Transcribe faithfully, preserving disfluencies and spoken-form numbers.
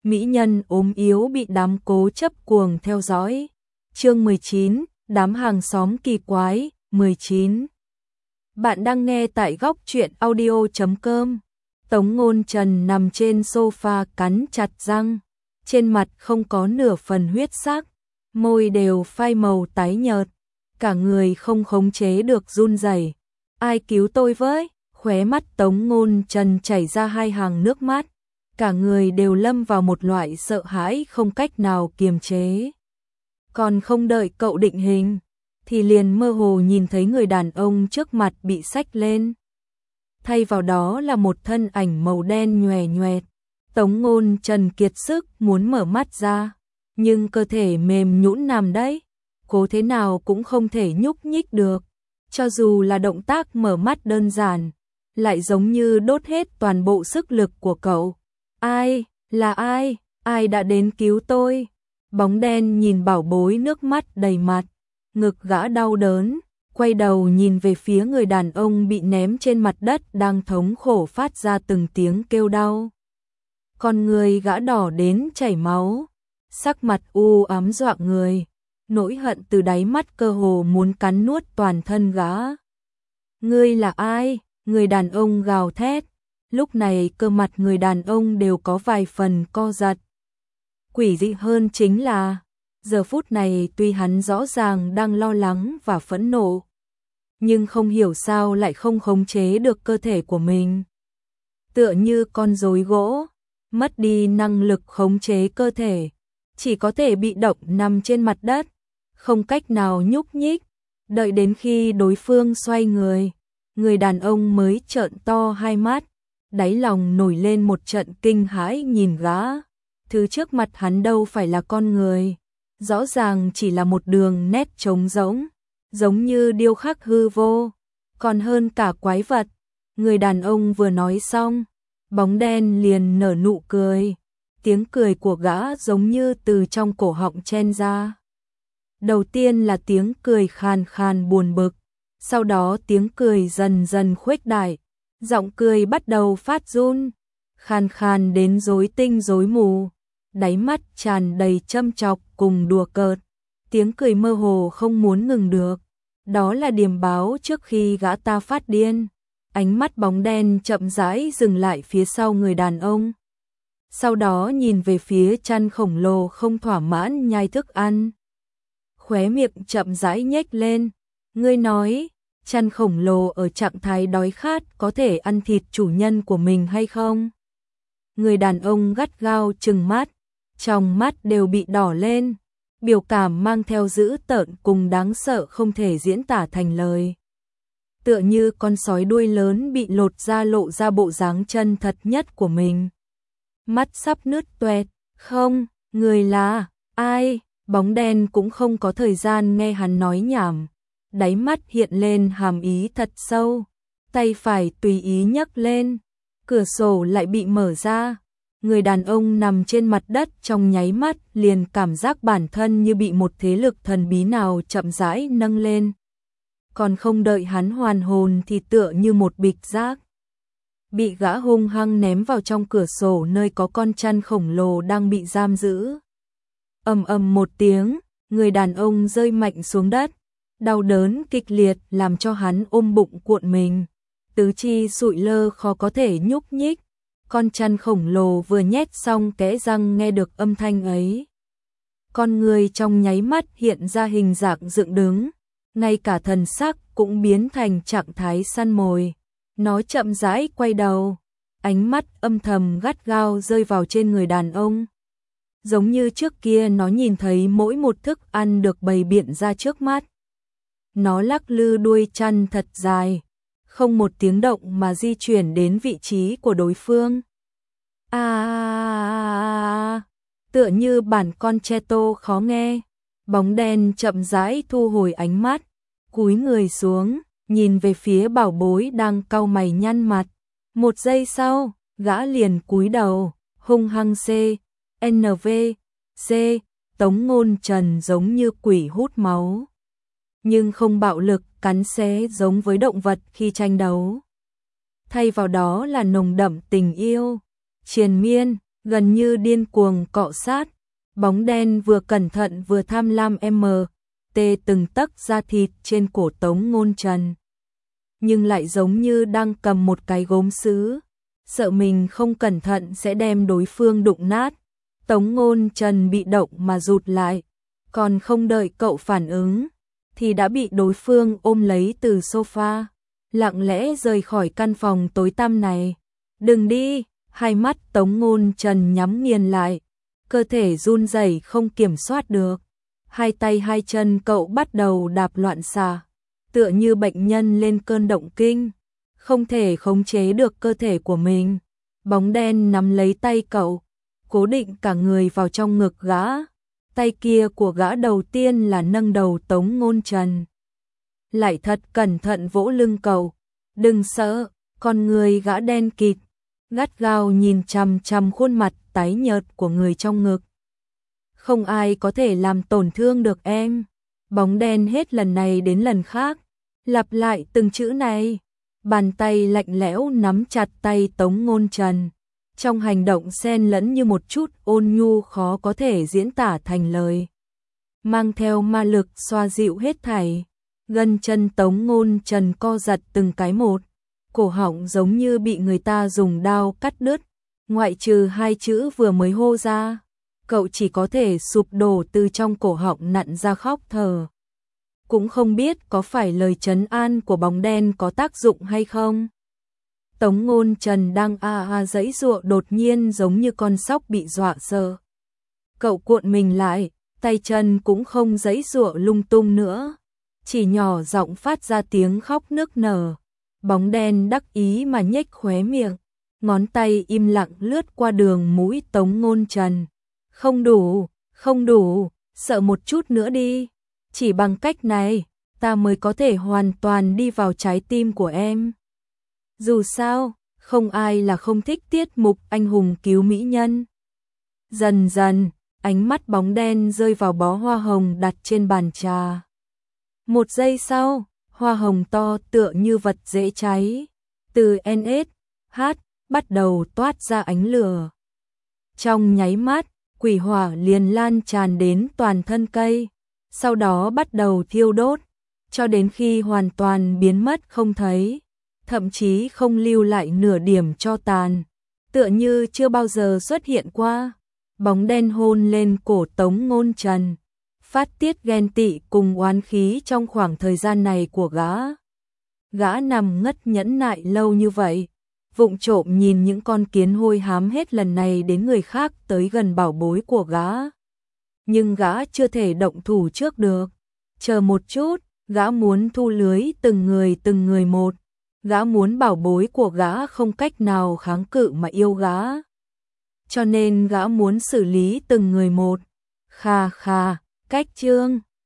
mỹ nhân ốm yếu bị đám cố chấp cuồng theo dõi. Chương mười chín, đám hàng xóm kỳ quái. mười chín. Bạn đang nghe tại góc truyện audio chấm com. Tống Ngôn Trần nằm trên sofa cắn chặt răng, trên mặt không có nửa phần huyết sắc, môi đều phai màu tái nhợt, cả người không khống chế được run rẩy. Ai cứu tôi với? Khóe mắt Tống Ngôn Trần chảy ra hai hàng nước mắt, cả người đều lâm vào một loại sợ hãi không cách nào kiềm chế. Còn không đợi cậu định hình, thì liền mơ hồ nhìn thấy người đàn ông trước mặt bị xách lên. Thay vào đó là một thân ảnh màu đen nhòe nhòe. Tống Ngôn Trần kiệt sức muốn mở mắt ra, nhưng cơ thể mềm nhũn nằm đấy, cố thế nào cũng không thể nhúc nhích được. Cho dù là động tác mở mắt đơn giản, lại giống như đốt hết toàn bộ sức lực của cậu. Ai, là ai, ai đã đến cứu tôi? Bóng đen nhìn bảo bối nước mắt đầy mặt, ngực gã đau đớn, quay đầu nhìn về phía người đàn ông bị ném trên mặt đất đang thống khổ phát ra từng tiếng kêu đau. Con người gã đỏ đến chảy máu, sắc mặt u ám dọa người, nỗi hận từ đáy mắt cơ hồ muốn cắn nuốt toàn thân gã. Ngươi là ai? Người đàn ông gào thét, lúc này cơ mặt người đàn ông đều có vài phần co giật. Quỷ dị hơn chính là, giờ phút này tuy hắn rõ ràng đang lo lắng và phẫn nộ, nhưng không hiểu sao lại không khống chế được cơ thể của mình. Tựa như con rối gỗ, mất đi năng lực khống chế cơ thể, chỉ có thể bị động nằm trên mặt đất, không cách nào nhúc nhích. Đợi đến khi đối phương xoay người, người đàn ông mới trợn to hai mắt, đáy lòng nổi lên một trận kinh hãi nhìn gã. Thứ trước mặt hắn đâu phải là con người, rõ ràng chỉ là một đường nét trống rỗng, giống như điêu khắc hư vô, còn hơn cả quái vật. Người đàn ông vừa nói xong, bóng đen liền nở nụ cười, tiếng cười của gã giống như từ trong cổ họng chen ra. Đầu tiên là tiếng cười khàn khàn buồn bực, sau đó tiếng cười dần dần khuếch đại, giọng cười bắt đầu phát run, khàn khàn đến rối tinh rối mù, đáy mắt tràn đầy châm chọc cùng đùa cợt, tiếng cười mơ hồ không muốn ngừng được. Đó là điềm báo trước khi gã ta phát điên. Ánh mắt bóng đen chậm rãi dừng lại phía sau người đàn ông, sau đó nhìn về phía chăn khổng lồ không thỏa mãn nhai thức ăn. Khóe miệng chậm rãi nhếch lên. Ngươi nói, chăn khổng lồ ở trạng thái đói khát có thể ăn thịt chủ nhân của mình hay không? Người đàn ông gắt gao trừng mắt, trong mắt đều bị đỏ lên, biểu cảm mang theo dữ tợn cùng đáng sợ không thể diễn tả thành lời. Tựa như con sói đuôi lớn bị lột ra lộ ra bộ dáng chân thật nhất của mình. Mắt sắp nứt toẹt. Không, người là ai? Bóng đen cũng không có thời gian nghe hắn nói nhảm, đáy mắt hiện lên hàm ý thật sâu, tay phải tùy ý nhấc lên, cửa sổ lại bị mở ra. Người đàn ông nằm trên mặt đất trong nháy mắt liền cảm giác bản thân như bị một thế lực thần bí nào chậm rãi nâng lên. Còn không đợi hắn hoàn hồn thì tựa như một bịch rác, bị gã hung hăng ném vào trong cửa sổ nơi có con chăn khổng lồ đang bị giam giữ. Ầm ầm một tiếng, người đàn ông rơi mạnh xuống đất, đau đớn kịch liệt làm cho hắn ôm bụng cuộn mình, tứ chi sụi lơ khó có thể nhúc nhích. Con chăn khổng lồ vừa nhét xong kẽ răng nghe được âm thanh ấy, con người trong nháy mắt hiện ra hình dạng dựng đứng, ngay cả thần sắc cũng biến thành trạng thái săn mồi. Nó chậm rãi quay đầu, ánh mắt âm thầm gắt gao rơi vào trên người đàn ông. Giống như trước kia nó nhìn thấy mỗi một thức ăn được bày biện ra trước mắt. Nó lắc lư đuôi chăn thật dài, không một tiếng động mà di chuyển đến vị trí của đối phương. À, tựa như bản concerto khó nghe. Bóng đen chậm rãi thu hồi ánh mắt, cúi người xuống, nhìn về phía bảo bối đang cau mày nhăn mặt. Một giây sau, gã liền cúi đầu, hung hăng C, N V, C, Tống Ngôn Trần giống như quỷ hút máu, nhưng không bạo lực cắn xé giống với động vật khi tranh đấu. Thay vào đó là nồng đậm tình yêu, triền miên. gần như điên cuồng cọ sát. Bóng đen vừa cẩn thận vừa tham lam m, tê từng tấc da thịt trên cổ Tống Ngôn Trần. Nhưng lại giống như đang cầm một cái gốm sứ, sợ mình không cẩn thận sẽ đem đối phương đụng nát. Tống Ngôn Trần bị động mà rụt lại, còn không đợi cậu phản ứng, thì đã bị đối phương ôm lấy từ sofa, lặng lẽ rời khỏi căn phòng tối tăm này. Đừng đi, hai mắt Tống Ngôn Trần nhắm nghiền lại, cơ thể run rẩy không kiểm soát được. Hai tay hai chân cậu bắt đầu đạp loạn xạ, tựa như bệnh nhân lên cơn động kinh, không thể khống chế được cơ thể của mình. Bóng đen nắm lấy tay cậu, cố định cả người vào trong ngực gã. Tay kia của gã đầu tiên là nâng đầu Tống Ngôn Trần, lại thật cẩn thận vỗ lưng cậu. Đừng sợ, con người gã đen kịt, gắt gao nhìn chằm chằm khuôn mặt tái nhợt của người trong ngực. Không ai có thể làm tổn thương được em. Bóng đen hết lần này đến lần khác lặp lại từng chữ này. Bàn tay lạnh lẽo nắm chặt tay Tống Ngôn Trần, trong hành động xen lẫn như một chút ôn nhu khó có thể diễn tả thành lời, mang theo ma lực xoa dịu hết thảy. Gân chân Tống Ngôn Trần co giật từng cái một, cổ họng giống như bị người ta dùng dao cắt đứt, ngoại trừ hai chữ vừa mới hô ra, cậu chỉ có thể sụp đổ từ trong cổ họng nặn ra khóc thở. Cũng không biết có phải lời trấn an của bóng đen có tác dụng hay không. Tống Ngôn Trần đang a a giãy giụa, đột nhiên giống như con sóc bị dọa sợ. Cậu cuộn mình lại, tay chân cũng không giãy giụa lung tung nữa, chỉ nhỏ giọng phát ra tiếng khóc nức nở. Bóng đen đắc ý mà nhếch khóe miệng, ngón tay im lặng lướt qua đường mũi Tống Ngôn Trần. Không đủ, không đủ, sợ một chút nữa đi. Chỉ bằng cách này, ta mới có thể hoàn toàn đi vào trái tim của em. Dù sao, không ai là không thích tiết mục anh hùng cứu mỹ nhân. Dần dần, ánh mắt bóng đen rơi vào bó hoa hồng đặt trên bàn trà. Một giây sau, hoa hồng to tựa như vật dễ cháy, từ en ét hát bắt đầu toát ra ánh lửa. Trong nháy mắt, quỷ hỏa liền lan tràn đến toàn thân cây, sau đó bắt đầu thiêu đốt, cho đến khi hoàn toàn biến mất không thấy, thậm chí không lưu lại nửa điểm tro tàn, tựa như chưa bao giờ xuất hiện qua. Bóng đen hôn lên cổ Tống Ngôn Trần, phát tiết ghen tị cùng oán khí trong khoảng thời gian này của gã. Gã nằm ngất nhẫn nại lâu như vậy, vụng trộm nhìn những con kiến hôi hám hết lần này đến người khác tới gần bảo bối của gã. Nhưng gã chưa thể động thủ trước được. Chờ một chút, gã muốn thu lưới từng người từng người một. Gã muốn bảo bối của gã không cách nào kháng cự mà yêu gã. Cho nên gã muốn xử lý từng người một. Kha kha, cách chương.